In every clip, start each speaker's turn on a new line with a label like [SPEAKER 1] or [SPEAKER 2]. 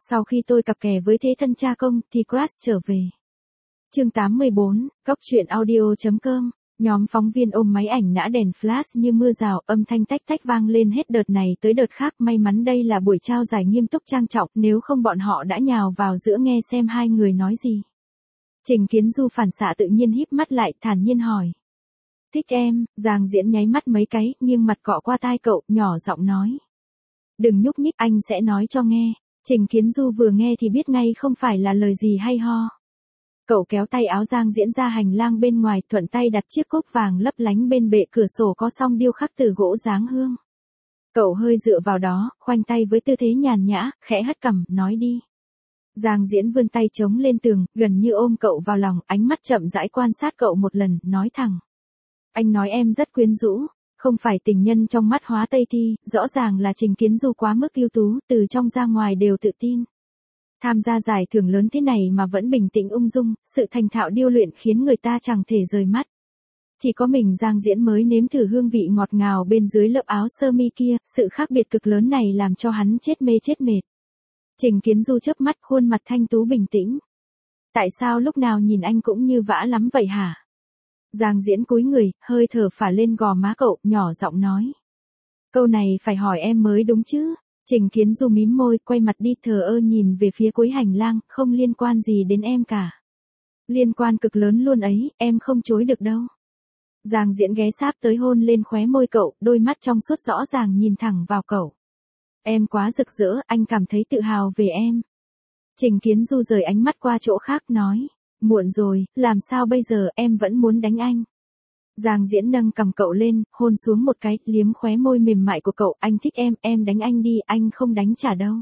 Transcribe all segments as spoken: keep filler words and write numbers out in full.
[SPEAKER 1] Sau khi tôi cặp kè với thế thân cha công thì crush trở về. Chương tám mươi bốn, Góc truyện audio.com. Nhóm phóng viên ôm máy ảnh nã đèn flash như mưa rào, âm thanh tách tách vang lên hết đợt này tới đợt khác. May mắn đây là buổi trao giải nghiêm túc trang trọng, nếu không bọn họ đã nhào vào giữa nghe xem hai người nói gì. Trình Kiến Du phản xạ tự nhiên híp mắt lại, thản nhiên hỏi. Thích em. Giang Diễn nháy mắt mấy cái, nghiêng mặt cọ qua tai cậu, nhỏ giọng nói. Đừng nhúc nhích, anh sẽ nói cho nghe. Trình Kiến Du vừa nghe thì biết ngay không phải là lời gì hay ho. Cậu kéo tay áo Giang Diễn ra hành lang bên ngoài, thuận tay đặt chiếc cốc vàng lấp lánh bên bệ cửa sổ có song điêu khắc từ gỗ dáng hương. Cậu hơi dựa vào đó, khoanh tay với tư thế nhàn nhã, khẽ hất cằm, nói đi. Giang Diễn vươn tay chống lên tường, gần như ôm cậu vào lòng, ánh mắt chậm rãi quan sát cậu một lần, nói thẳng. Anh nói em rất quyến rũ, không phải tình nhân trong mắt Hóa Tây Thi, rõ ràng là Trình Kiến Du quá mức ưu tú, từ trong ra ngoài đều tự tin. Tham gia giải thưởng lớn thế này mà vẫn bình tĩnh ung dung, sự thành thạo điêu luyện khiến người ta chẳng thể rời mắt. Chỉ có mình Giang Diễn mới nếm thử hương vị ngọt ngào bên dưới lớp áo sơ mi kia, sự khác biệt cực lớn này làm cho hắn chết mê chết mệt. Trình Kiến Du chớp mắt, khuôn mặt thanh tú bình tĩnh. Tại sao lúc nào nhìn anh cũng như vã lắm vậy hả? Giang Diễn cúi người, hơi thở phả lên gò má cậu, nhỏ giọng nói. Câu này phải hỏi em mới đúng chứ? Trình Kiến Du mím môi, quay mặt đi, thờ ơ nhìn về phía cuối hành lang, không liên quan gì đến em cả. Liên quan cực lớn luôn ấy, em không chối được đâu. Giang Diễn ghé sát tới hôn lên khóe môi cậu, đôi mắt trong suốt rõ ràng nhìn thẳng vào cậu. Em quá rực rỡ, anh cảm thấy tự hào về em. Trình Kiến Du rời ánh mắt qua chỗ khác, nói. Muộn rồi, làm sao bây giờ, em vẫn muốn đánh anh. Giang Diễn nâng cằm cậu lên, hôn xuống một cái, liếm khóe môi mềm mại của cậu, anh thích em, em đánh anh đi, anh không đánh trả đâu.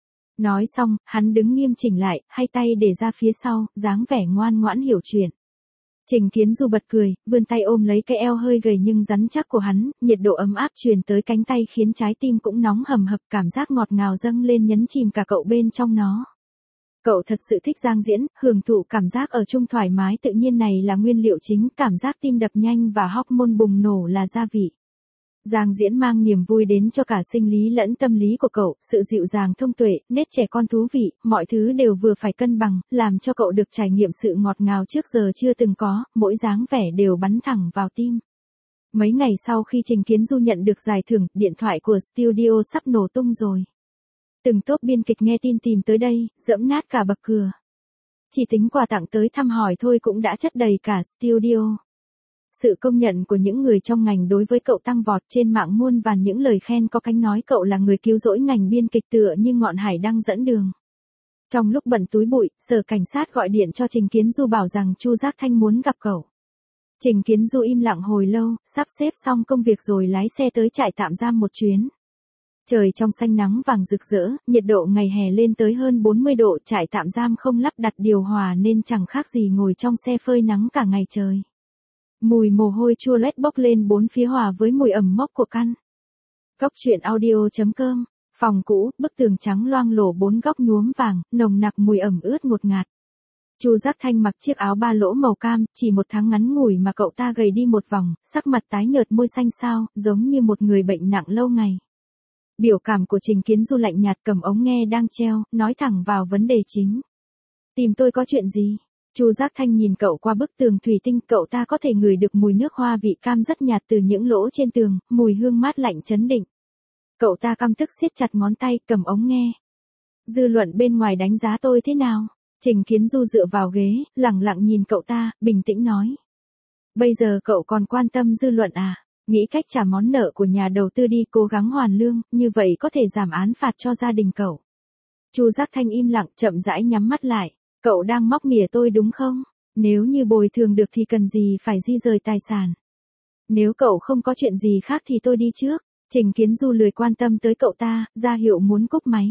[SPEAKER 1] Nói xong, hắn đứng nghiêm chỉnh lại, hai tay để ra phía sau, dáng vẻ ngoan ngoãn hiểu chuyện. Trình Kiến Du bật cười, vươn tay ôm lấy cái eo hơi gầy nhưng rắn chắc của hắn, nhiệt độ ấm áp truyền tới cánh tay khiến trái tim cũng nóng hầm hập, cảm giác ngọt ngào dâng lên nhấn chìm cả cậu bên trong nó. Cậu thật sự thích Giang Diễn, hưởng thụ cảm giác ở chung thoải mái tự nhiên này là nguyên liệu chính, cảm giác tim đập nhanh và hormone bùng nổ là gia vị. Giang Diễn mang niềm vui đến cho cả sinh lý lẫn tâm lý của cậu, sự dịu dàng thông tuệ, nét trẻ con thú vị, mọi thứ đều vừa phải cân bằng, làm cho cậu được trải nghiệm sự ngọt ngào trước giờ chưa từng có, mỗi dáng vẻ đều bắn thẳng vào tim. Mấy ngày sau khi Trình Kiến Du nhận được giải thưởng, điện thoại của studio sắp nổ tung rồi. Từng top biên kịch nghe tin tìm tới đây, dẫm nát cả bậc cửa. Chỉ tính quà tặng tới thăm hỏi thôi cũng đã chất đầy cả studio. Sự công nhận của những người trong ngành đối với cậu tăng vọt, trên mạng muôn vàn những lời khen có cánh nói cậu là người cứu rỗi ngành biên kịch tựa như ngọn hải đăng dẫn đường. Trong lúc bận túi bụi, sở cảnh sát gọi điện cho Trình Kiến Du bảo rằng Chu Giác Thanh muốn gặp cậu. Trình Kiến Du im lặng hồi lâu, sắp xếp xong công việc rồi lái xe tới trại tạm giam một chuyến. Trời trong xanh nắng vàng rực rỡ, nhiệt độ ngày hè lên tới hơn bốn mươi độ, trại tạm giam không lắp đặt điều hòa nên chẳng khác gì ngồi trong xe phơi nắng cả ngày trời. Mùi mồ hôi chua loét bốc lên bốn phía hòa với mùi ẩm mốc của căn. Góc truyện audio.com. Phòng cũ, bức tường trắng loang lổ bốn góc nhuốm vàng, nồng nặc mùi ẩm ướt ngột ngạt. Chu Giác Thanh mặc chiếc áo ba lỗ màu cam, chỉ một tháng ngắn ngủi mà cậu ta gầy đi một vòng, sắc mặt tái nhợt, môi xanh xao, giống như một người bệnh nặng lâu ngày. Biểu cảm của Trình Kiến Du lạnh nhạt, cầm ống nghe đang treo, nói thẳng vào vấn đề chính. Tìm tôi có chuyện gì? Chu Giác Thanh nhìn cậu qua bức tường thủy tinh, cậu ta có thể ngửi được mùi nước hoa vị cam rất nhạt từ những lỗ trên tường, mùi hương mát lạnh chấn định. Cậu ta căm tức siết chặt ngón tay, cầm ống nghe. Dư luận bên ngoài đánh giá tôi thế nào? Trình Kiến Du dựa vào ghế, lặng lặng nhìn cậu ta, bình tĩnh nói. Bây giờ cậu còn quan tâm dư luận à? Nghĩ cách trả món nợ của nhà đầu tư đi, cố gắng hoàn lương, như vậy có thể giảm án phạt cho gia đình cậu. Chu Giác Thanh im lặng, chậm rãi nhắm mắt lại. Cậu đang móc mỉa tôi đúng không? Nếu như bồi thường được thì cần gì phải di rời tài sản. Nếu cậu không có chuyện gì khác thì tôi đi trước. Trình Kiến Du lười quan tâm tới cậu ta, ra hiệu muốn cúp máy.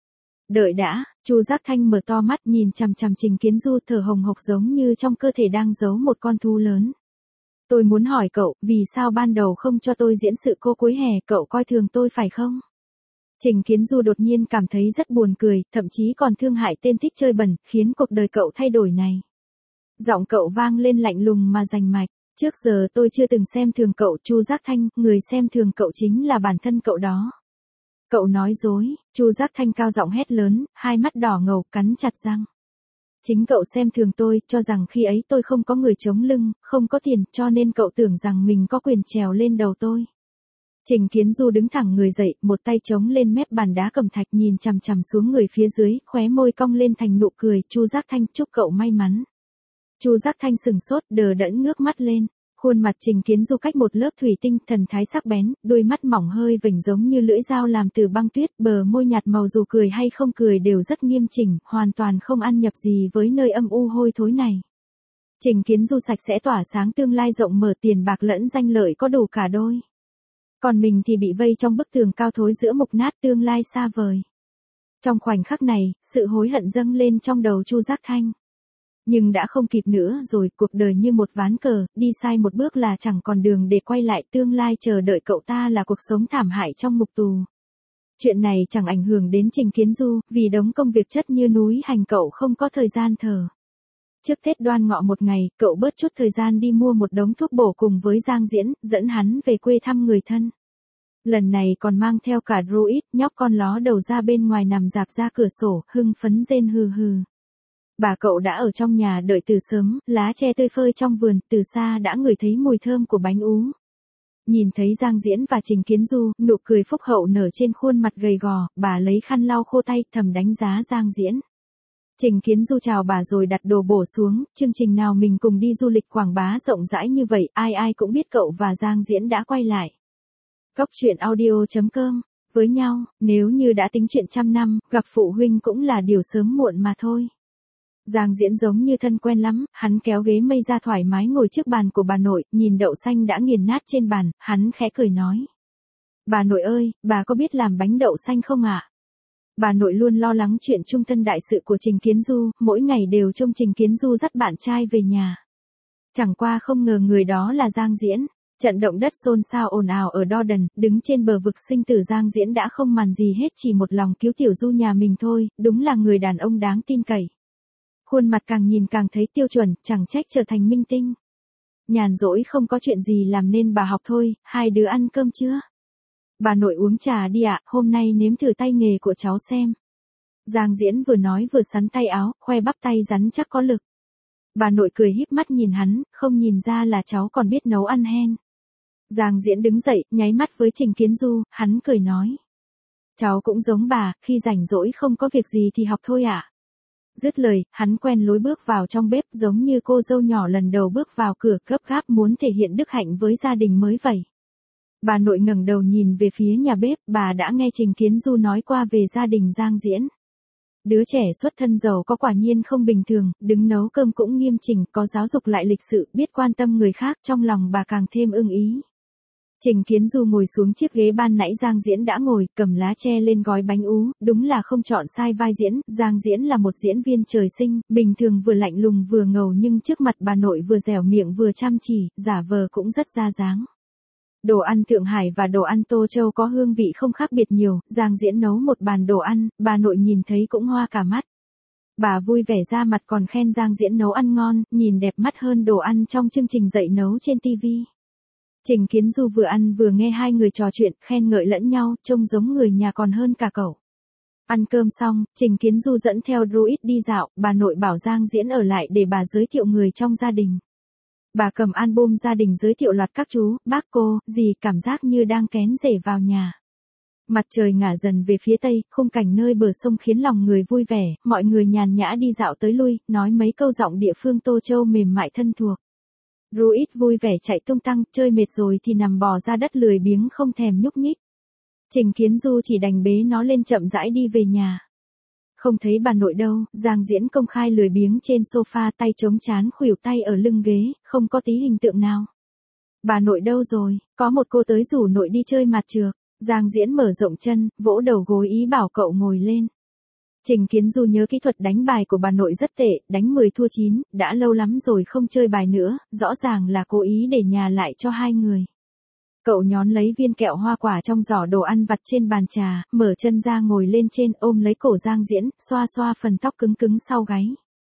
[SPEAKER 1] Đợi đã, Chu Giác Thanh mở to mắt nhìn chằm chằm Trình Kiến Du, thở hồng hộc giống như trong cơ thể đang giấu một con thú lớn. Tôi muốn hỏi cậu, vì sao ban đầu không cho tôi diễn sự cô cuối hè, cậu coi thường tôi phải không? Trình Kiến Du đột nhiên cảm thấy rất buồn cười, thậm chí còn thương hại tên thích chơi bẩn, khiến cuộc đời cậu thay đổi này. Giọng cậu vang lên lạnh lùng mà rành mạch. Trước giờ tôi chưa từng xem thường cậu, Chu Giác Thanh, người xem thường cậu chính là bản thân cậu đó. Cậu nói dối, Chu Giác Thanh cao giọng hét lớn, hai mắt đỏ ngầu, cắn chặt răng. Chính cậu xem thường tôi, cho rằng khi ấy tôi không có người chống lưng, không có tiền, cho nên cậu tưởng rằng mình có quyền trèo lên đầu tôi. Trình Kiến Du đứng thẳng người dậy, một tay chống lên mép bàn đá cẩm thạch nhìn chằm chằm xuống người phía dưới, khóe môi cong lên thành nụ cười, Chu Giác Thanh chúc cậu may mắn. Chu Giác Thanh sừng sốt, đờ đẫn ngước mắt lên. Khuôn mặt Trình Kiến Du cách một lớp thủy tinh, thần thái sắc bén, đôi mắt mỏng hơi vểnh giống như lưỡi dao làm từ băng tuyết, bờ môi nhạt màu dù cười hay không cười đều rất nghiêm chỉnh, hoàn toàn không ăn nhập gì với nơi âm u hôi thối này. Trình Kiến Du sạch sẽ tỏa sáng, tương lai rộng mở, tiền bạc lẫn danh lợi có đủ cả đôi. Còn mình thì bị vây trong bức tường cao thối giữa mục nát, tương lai xa vời. Trong khoảnh khắc này, sự hối hận dâng lên trong đầu Chu Giác Thanh. Nhưng đã không kịp nữa rồi, cuộc đời như một ván cờ, đi sai một bước là chẳng còn đường để quay lại, tương lai chờ đợi cậu ta là cuộc sống thảm hại trong ngục tù. Chuyện này chẳng ảnh hưởng đến Trình Kiến Du, vì đống công việc chất như núi hành cậu không có thời gian thở. Trước Tết Đoan Ngọ một ngày, cậu bớt chút thời gian đi mua một đống thuốc bổ cùng với Giang Diễn, dẫn hắn về quê thăm người thân. Lần này còn mang theo cả Druid, nhóc con ló đầu ra bên ngoài nằm rạp ra cửa sổ, hưng phấn rên hừ hừ. Bà cậu đã ở trong nhà đợi từ sớm, lá tre tươi phơi trong vườn, từ xa đã ngửi thấy mùi thơm của bánh ú. Nhìn thấy Giang Diễn và Trình Kiến Du, nụ cười phúc hậu nở trên khuôn mặt gầy gò, bà lấy khăn lau khô tay, thầm đánh giá Giang Diễn. Trình Kiến Du chào bà rồi đặt đồ bổ xuống, chương trình nào mình cùng đi du lịch quảng bá rộng rãi như vậy, ai ai cũng biết cậu và Giang Diễn đã quay lại. Góc truyện audio chấm com, với nhau, nếu như đã tính chuyện trăm năm, gặp phụ huynh cũng là điều sớm muộn mà thôi. Giang Diễn giống như thân quen lắm, hắn kéo ghế mây ra thoải mái ngồi trước bàn của bà nội, nhìn đậu xanh đã nghiền nát trên bàn, hắn khẽ cười nói. Bà nội ơi, bà có biết làm bánh đậu xanh không ạ? Bà nội luôn lo lắng chuyện trung thân đại sự của Trình Kiến Du, mỗi ngày đều trông Trình Kiến Du dắt bạn trai về nhà. Chẳng qua không ngờ người đó là Giang Diễn. Trận động đất xôn xao ồn ào ở Đorden, đứng trên bờ vực sinh tử, Giang Diễn đã không màng gì hết, chỉ một lòng cứu Tiểu Du nhà mình thôi, đúng là người đàn ông đáng tin cậy. Khuôn mặt càng nhìn càng thấy tiêu chuẩn, chẳng trách trở thành minh tinh. Nhàn rỗi không có chuyện gì làm nên bà học thôi, hai đứa ăn cơm chưa? Bà nội uống trà đi ạ, hôm nay nếm thử tay nghề của cháu xem. Giang Diễn vừa nói vừa sắn tay áo, khoe bắp tay rắn chắc có lực. Bà nội cười híp mắt nhìn hắn, không nhìn ra là cháu còn biết nấu ăn hen. Giang Diễn đứng dậy, nháy mắt với Trình Kiến Du, hắn cười nói. Cháu cũng giống bà, khi rảnh rỗi không có việc gì thì học thôi ạ. Dứt lời, hắn quen lối bước vào trong bếp giống như cô dâu nhỏ lần đầu bước vào cửa, gấp gáp muốn thể hiện đức hạnh với gia đình mới vậy. Bà nội ngẩng đầu nhìn về phía nhà bếp, bà đã nghe Trình Kiến Du nói qua về gia đình Giang Diễn. Đứa trẻ xuất thân giàu có quả nhiên không bình thường, đứng nấu cơm cũng nghiêm chỉnh, có giáo dục lại lịch sự, biết quan tâm người khác, trong lòng bà càng thêm ưng ý. Trình Kiến Du ngồi xuống chiếc ghế ban nãy Giang Diễn đã ngồi, cầm lá tre lên gói bánh ú, đúng là không chọn sai vai diễn, Giang Diễn là một diễn viên trời sinh, bình thường vừa lạnh lùng vừa ngầu nhưng trước mặt bà nội vừa dẻo miệng vừa chăm chỉ, giả vờ cũng rất ra dáng. Đồ ăn Thượng Hải và đồ ăn Tô Châu có hương vị không khác biệt nhiều, Giang Diễn nấu một bàn đồ ăn, bà nội nhìn thấy cũng hoa cả mắt. Bà vui vẻ ra mặt còn khen Giang Diễn nấu ăn ngon, nhìn đẹp mắt hơn đồ ăn trong chương trình dạy nấu trên ti vi. Trình Kiến Du vừa ăn vừa nghe hai người trò chuyện, khen ngợi lẫn nhau, trông giống người nhà còn hơn cả cậu. Ăn cơm xong, Trình Kiến Du dẫn theo Druid đi dạo, bà nội bảo Giang Diễn ở lại để bà giới thiệu người trong gia đình. Bà cầm album gia đình giới thiệu loạt các chú, bác cô, dì, cảm giác như đang kén rể vào nhà. Mặt trời ngả dần về phía tây, khung cảnh nơi bờ sông khiến lòng người vui vẻ, mọi người nhàn nhã đi dạo tới lui, nói mấy câu giọng địa phương Tô Châu mềm mại thân thuộc. Druid vui vẻ chạy tung tăng, chơi mệt rồi thì nằm bò ra đất lười biếng không thèm nhúc nhích. Trình Kiến Du chỉ đành bế nó lên chậm rãi đi về nhà. Không thấy bà nội đâu, Giang Diễn công khai lười biếng trên sofa, tay chống chán khuỷu tay ở lưng ghế, không có tí hình tượng nào. Bà nội đâu rồi, có một cô tới rủ nội đi chơi mặt trược. Giang Diễn mở rộng chân, vỗ đầu gối ý bảo cậu ngồi lên. Trình Kiến Du nhớ kỹ thuật đánh bài của bà nội rất tệ, đánh mười thua chín, đã lâu lắm rồi không chơi bài nữa, rõ ràng là cố ý để nhà lại cho hai người. Cậu nhón lấy viên kẹo hoa quả trong giỏ đồ ăn vặt trên bàn trà, mở chân ra ngồi lên trên, ôm lấy cổ Giang Diễn, xoa xoa phần tóc cứng cứng sau gáy.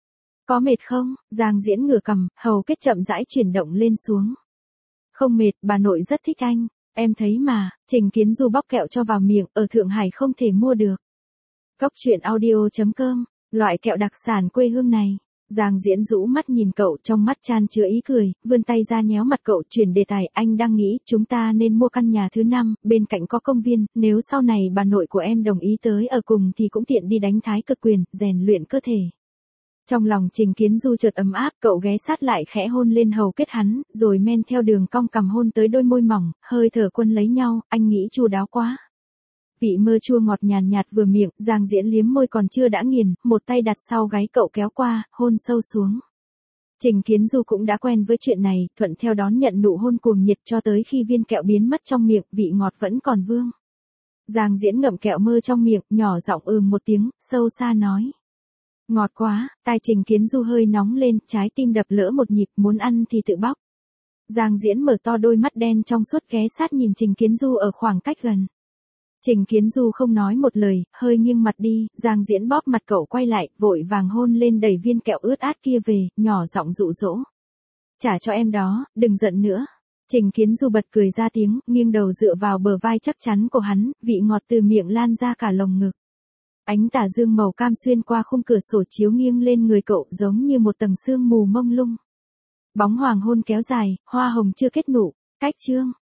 [SPEAKER 1] Có mệt không? Giang Diễn ngửa cằm, hầu kết chậm rãi chuyển động lên xuống. Không mệt, bà nội rất thích anh. Em thấy mà, Trình Kiến Du bóc kẹo cho vào miệng, ở Thượng Hải không thể mua được. Góc truyện audio chấm com, loại kẹo đặc sản quê hương này. Giang Diễn rũ mắt nhìn cậu, trong mắt chan chứa ý cười, vươn tay ra nhéo mặt cậu, chuyển đề tài. Anh đang nghĩ chúng ta nên mua căn nhà thứ năm, bên cạnh có công viên, nếu sau này bà nội của em đồng ý tới ở cùng thì cũng tiện đi đánh thái cực quyền, rèn luyện cơ thể. Trong lòng Trình Kiến Du chợt ấm áp, cậu ghé sát lại khẽ hôn lên hầu kết hắn, rồi men theo đường cong cằm hôn tới đôi môi mỏng, hơi thở quân lấy nhau. Anh nghĩ chu đáo quá. Vị mơ chua ngọt nhàn nhạt vừa miệng, Giang Diễn liếm môi còn chưa đã nghiền, một tay đặt sau gáy cậu kéo qua, hôn sâu xuống. Trình Kiến Du cũng đã quen với chuyện này, thuận theo đón nhận nụ hôn cuồng nhiệt cho tới khi viên kẹo biến mất trong miệng, vị ngọt vẫn còn vương. Giang Diễn ngậm kẹo mơ trong miệng, nhỏ giọng ừm một tiếng, sâu xa nói. Ngọt quá, tai Trình Kiến Du hơi nóng lên, trái tim đập lỡ một nhịp, muốn ăn thì tự bóc. Giang Diễn mở to đôi mắt đen trong suốt ghé sát nhìn Trình Kiến Du ở khoảng cách gần. Trình Kiến Du không nói một lời, hơi nghiêng mặt đi, Giang Diễn bóp mặt cậu quay lại, vội vàng hôn lên đẩy viên kẹo ướt át kia về, nhỏ giọng dụ dỗ. Trả cho em đó, đừng giận nữa. Trình Kiến Du bật cười ra tiếng, nghiêng đầu dựa vào bờ vai chắc chắn của hắn, vị ngọt từ miệng lan ra cả lồng ngực. Ánh tà dương màu cam xuyên qua khung cửa sổ chiếu nghiêng lên người cậu giống như một tầng sương mù mông lung. Bóng hoàng hôn kéo dài, hoa hồng chưa kết nụ, cách chương.